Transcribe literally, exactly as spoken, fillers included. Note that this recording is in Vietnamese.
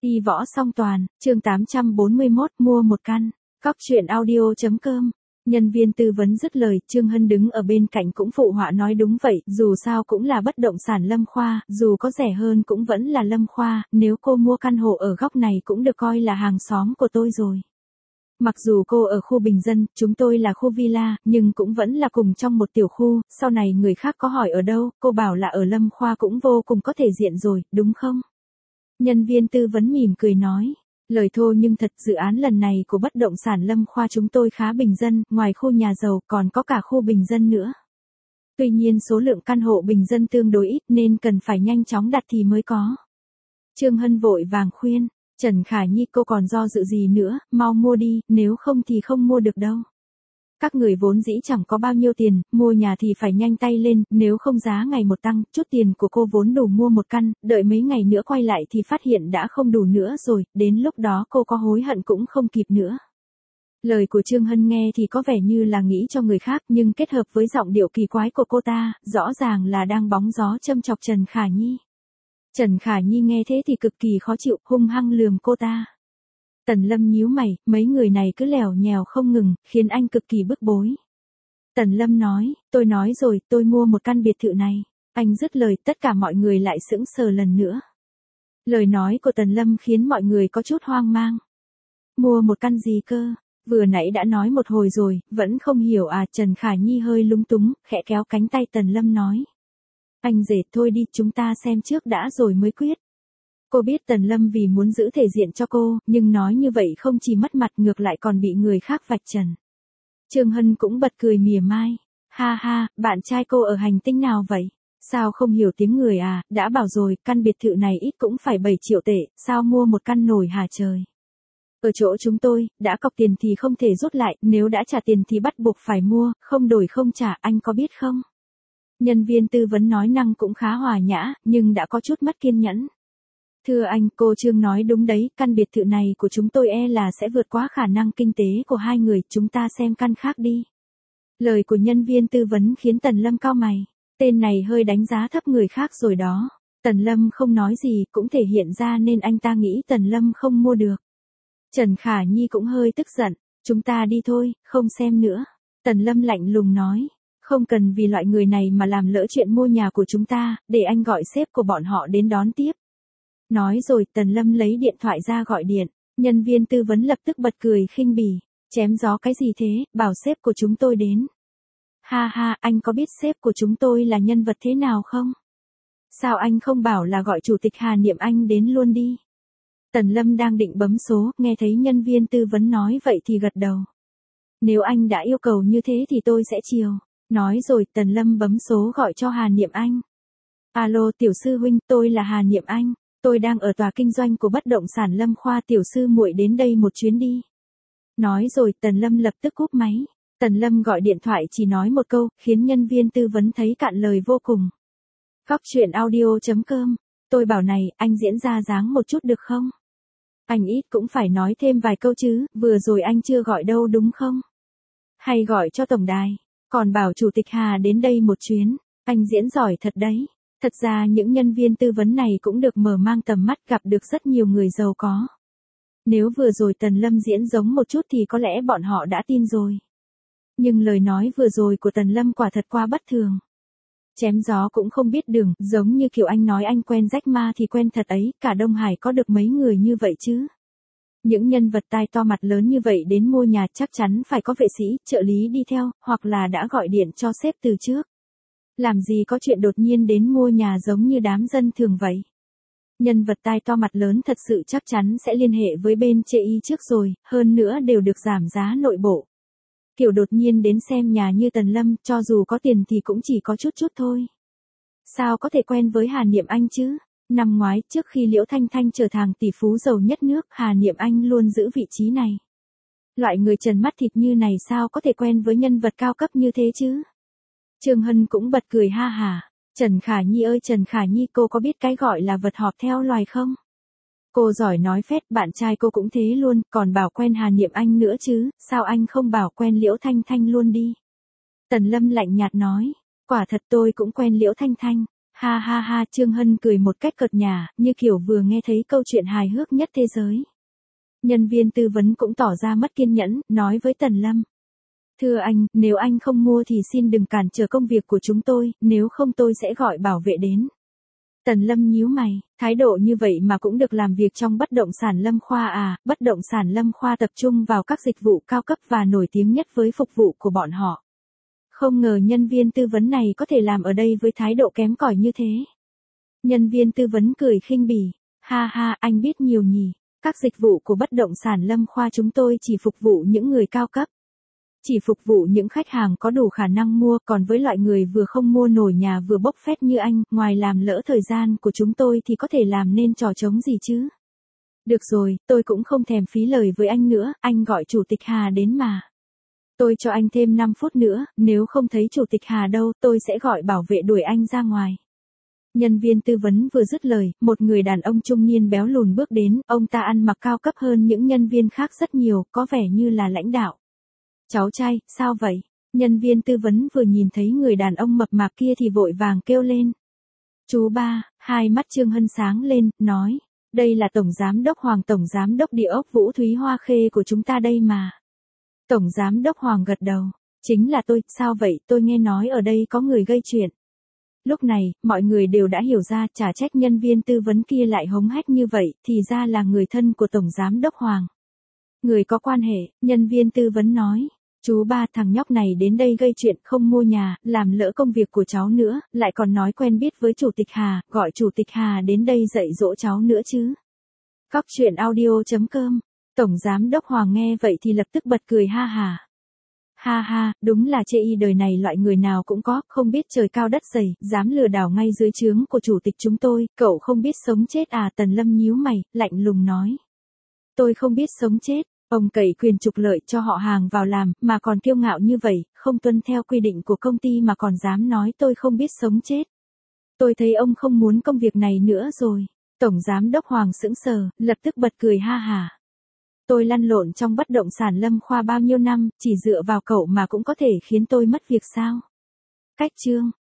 Y võ song toàn, chương tám trăm bốn mươi mốt, mua một căn. Cóc truyện audio chấm com. Nhân viên tư vấn dứt lời, Trương Hân đứng ở bên cạnh cũng phụ họa nói đúng vậy, dù sao cũng là bất động sản Lâm Khoa, dù có rẻ hơn cũng vẫn là Lâm Khoa, nếu cô mua căn hộ ở góc này cũng được coi là hàng xóm của tôi rồi. Mặc dù cô ở khu bình dân, chúng tôi là khu villa, nhưng cũng vẫn là cùng trong một tiểu khu, sau này người khác có hỏi ở đâu, cô bảo là ở Lâm Khoa cũng vô cùng có thể diện rồi, đúng không? Nhân viên tư vấn mỉm cười nói. Lời thô nhưng thật, dự án lần này của bất động sản Lâm Khoa chúng tôi khá bình dân, ngoài khu nhà giàu còn có cả khu bình dân nữa. Tuy nhiên số lượng căn hộ bình dân tương đối ít nên cần phải nhanh chóng đặt thì mới có. Trương Hân vội vàng khuyên, Trần Khả Nhi cô còn do dự gì nữa, mau mua đi, nếu không thì không mua được đâu. Các người vốn dĩ chẳng có bao nhiêu tiền, mua nhà thì phải nhanh tay lên, nếu không giá ngày một tăng, chút tiền của cô vốn đủ mua một căn, đợi mấy ngày nữa quay lại thì phát hiện đã không đủ nữa rồi, đến lúc đó cô có hối hận cũng không kịp nữa. Lời của Trương Hân nghe thì có vẻ như là nghĩ cho người khác nhưng kết hợp với giọng điệu kỳ quái của cô ta, rõ ràng là đang bóng gió châm chọc Trần Khả Nhi. Trần Khả Nhi nghe thế thì cực kỳ khó chịu, hung hăng lườm cô ta. Tần Lâm nhíu mày, mấy người này cứ lèo nhèo không ngừng, khiến anh cực kỳ bức bối. Tần Lâm nói, tôi nói rồi, tôi mua một căn biệt thự này. Anh dứt lời, tất cả mọi người lại sững sờ lần nữa. Lời nói của Tần Lâm khiến mọi người có chút hoang mang. Mua một căn gì cơ? Vừa nãy đã nói một hồi rồi, vẫn không hiểu à? Trần Khả Nhi hơi lúng túng, khẽ kéo cánh tay Tần Lâm nói. Anh rể thôi đi, chúng ta xem trước đã rồi mới quyết. Cô biết Tần Lâm vì muốn giữ thể diện cho cô, nhưng nói như vậy không chỉ mất mặt ngược lại còn bị người khác vạch trần. Trương Hân cũng bật cười mỉa mai. Ha ha, bạn trai cô ở hành tinh nào vậy? Sao không hiểu tiếng người à, đã bảo rồi, căn biệt thự này ít cũng phải bảy triệu tệ, sao mua một căn nổi hả trời? Ở chỗ chúng tôi, đã cọc tiền thì không thể rút lại, nếu đã trả tiền thì bắt buộc phải mua, không đổi không trả, anh có biết không? Nhân viên tư vấn nói năng cũng khá hòa nhã, nhưng đã có chút mất kiên nhẫn. Thưa anh, cô Trương nói đúng đấy, căn biệt thự này của chúng tôi e là sẽ vượt quá khả năng kinh tế của hai người, chúng ta xem căn khác đi. Lời của nhân viên tư vấn khiến Tần Lâm cau mày, tên này hơi đánh giá thấp người khác rồi đó. Tần Lâm không nói gì, cũng thể hiện ra nên anh ta nghĩ Tần Lâm không mua được. Trần Khả Nhi cũng hơi tức giận, chúng ta đi thôi, không xem nữa. Tần Lâm lạnh lùng nói, không cần vì loại người này mà làm lỡ chuyện mua nhà của chúng ta, để anh gọi sếp của bọn họ đến đón tiếp. Nói rồi Tần Lâm lấy điện thoại ra gọi điện, nhân viên tư vấn lập tức bật cười khinh bỉ, chém gió cái gì thế, bảo sếp của chúng tôi đến. Ha ha, anh có biết sếp của chúng tôi là nhân vật thế nào không? Sao anh không bảo là gọi chủ tịch Hà Niệm Anh đến luôn đi? Tần Lâm đang định bấm số, nghe thấy nhân viên tư vấn nói vậy thì gật đầu. Nếu anh đã yêu cầu như thế thì tôi sẽ chiều. Nói rồi Tần Lâm bấm số gọi cho Hà Niệm Anh. Alo tiểu sư huynh, tôi là Hà Niệm Anh. Tôi đang ở tòa kinh doanh của bất động sản Lâm Khoa, tiểu sư muội đến đây một chuyến đi. Nói rồi Tần Lâm lập tức cúp máy. Tần Lâm gọi điện thoại chỉ nói một câu, khiến nhân viên tư vấn thấy cạn lời vô cùng. Cóc truyện audio chấm com. Tôi bảo này, anh diễn ra dáng một chút được không? Anh ít cũng phải nói thêm vài câu chứ, vừa rồi anh chưa gọi đâu đúng không? Hay gọi cho tổng đài, còn bảo chủ tịch Hà đến đây một chuyến, anh diễn giỏi thật đấy. Thật ra những nhân viên tư vấn này cũng được mở mang tầm mắt, gặp được rất nhiều người giàu có. Nếu vừa rồi Tần Lâm diễn giống một chút thì có lẽ bọn họ đã tin rồi. Nhưng lời nói vừa rồi của Tần Lâm quả thật quá bất thường. Chém gió cũng không biết đường, giống như kiểu anh nói anh quen Jack Ma thì quen thật ấy, cả Đông Hải có được mấy người như vậy chứ. Những nhân vật tai to mặt lớn như vậy đến mua nhà chắc chắn phải có vệ sĩ, trợ lý đi theo, hoặc là đã gọi điện cho sếp từ trước. Làm gì có chuyện đột nhiên đến mua nhà giống như đám dân thường vậy. Nhân vật tai to mặt lớn thật sự chắc chắn sẽ liên hệ với bên chê y trước rồi, hơn nữa đều được giảm giá nội bộ. Kiểu đột nhiên đến xem nhà như Tần Lâm, cho dù có tiền thì cũng chỉ có chút chút thôi. Sao có thể quen với Hà Niệm Anh chứ? Năm ngoái, trước khi Liễu Thanh Thanh trở thành tỷ phú giàu nhất nước, Hà Niệm Anh luôn giữ vị trí này. Loại người trần mắt thịt như này sao có thể quen với nhân vật cao cấp như thế chứ? Trương Hân cũng bật cười ha hả. Trần Khả Nhi ơi Trần Khả Nhi, cô có biết cái gọi là vật họp theo loài không? Cô giỏi nói phét, bạn trai cô cũng thế luôn, còn bảo quen Hà Niệm Anh nữa chứ, sao anh không bảo quen Liễu Thanh Thanh luôn đi? Tần Lâm lạnh nhạt nói, quả thật tôi cũng quen Liễu Thanh Thanh. Ha ha ha, Trương Hân cười một cách cợt nhả, như kiểu vừa nghe thấy câu chuyện hài hước nhất thế giới. Nhân viên tư vấn cũng tỏ ra mất kiên nhẫn, nói với Tần Lâm. Thưa anh, nếu anh không mua thì xin đừng cản trở công việc của chúng tôi, nếu không tôi sẽ gọi bảo vệ đến. Tần Lâm nhíu mày, thái độ như vậy mà cũng được làm việc trong bất động sản Lâm Khoa à, bất động sản Lâm Khoa tập trung vào các dịch vụ cao cấp và nổi tiếng nhất với phục vụ của bọn họ. Không ngờ nhân viên tư vấn này có thể làm ở đây với thái độ kém cỏi như thế. Nhân viên tư vấn cười khinh bỉ, ha ha, anh biết nhiều nhỉ, các dịch vụ của bất động sản Lâm Khoa chúng tôi chỉ phục vụ những người cao cấp. Chỉ phục vụ những khách hàng có đủ khả năng mua, còn với loại người vừa không mua nổi nhà vừa bốc phét như anh, ngoài làm lỡ thời gian của chúng tôi thì có thể làm nên trò trống gì chứ? Được rồi, tôi cũng không thèm phí lời với anh nữa, anh gọi Chủ tịch Hà đến mà. Tôi cho anh thêm năm phút nữa, nếu không thấy Chủ tịch Hà đâu, tôi sẽ gọi bảo vệ đuổi anh ra ngoài. Nhân viên tư vấn vừa dứt lời, một người đàn ông trung niên béo lùn bước đến, ông ta ăn mặc cao cấp hơn những nhân viên khác rất nhiều, có vẻ như là lãnh đạo. Cháu trai, sao vậy? Nhân viên tư vấn vừa nhìn thấy người đàn ông mập mạp kia thì vội vàng kêu lên. Chú ba, hai mắt Trương Hân sáng lên, nói, đây là Tổng Giám đốc Hoàng, Tổng Giám đốc Địa ốc Vũ Thúy Hoa Khê của chúng ta đây mà. Tổng Giám đốc Hoàng gật đầu, chính là tôi, sao vậy, tôi nghe nói ở đây có người gây chuyện. Lúc này, mọi người đều đã hiểu ra, chả trách nhân viên tư vấn kia lại hống hách như vậy, thì ra là người thân của Tổng Giám đốc Hoàng. Người có quan hệ, nhân viên tư vấn nói, chú ba, thằng nhóc này đến đây gây chuyện, không mua nhà, làm lỡ công việc của cháu nữa, lại còn nói quen biết với Chủ tịch Hà, gọi Chủ tịch Hà đến đây dạy dỗ cháu nữa chứ. Cóc truyện audio chấm com. Tổng Giám đốc Hoàng nghe vậy thì lập tức bật cười ha hà. Ha ha, đúng là chê y đời này loại người nào cũng có, không biết trời cao đất dày, dám lừa đảo ngay dưới trướng của chủ tịch chúng tôi, cậu không biết sống chết à? Tần Lâm nhíu mày, lạnh lùng nói. Tôi không biết sống chết, ông cậy quyền trục lợi cho họ hàng vào làm, mà còn kiêu ngạo như vậy, không tuân theo quy định của công ty mà còn dám nói tôi không biết sống chết. Tôi thấy ông không muốn công việc này nữa rồi. Tổng Giám đốc Hoàng sững sờ, lập tức bật cười ha hà. Tôi lăn lộn trong bất động sản Lâm Khoa bao nhiêu năm, chỉ dựa vào cậu mà cũng có thể khiến tôi mất việc sao? Cách chương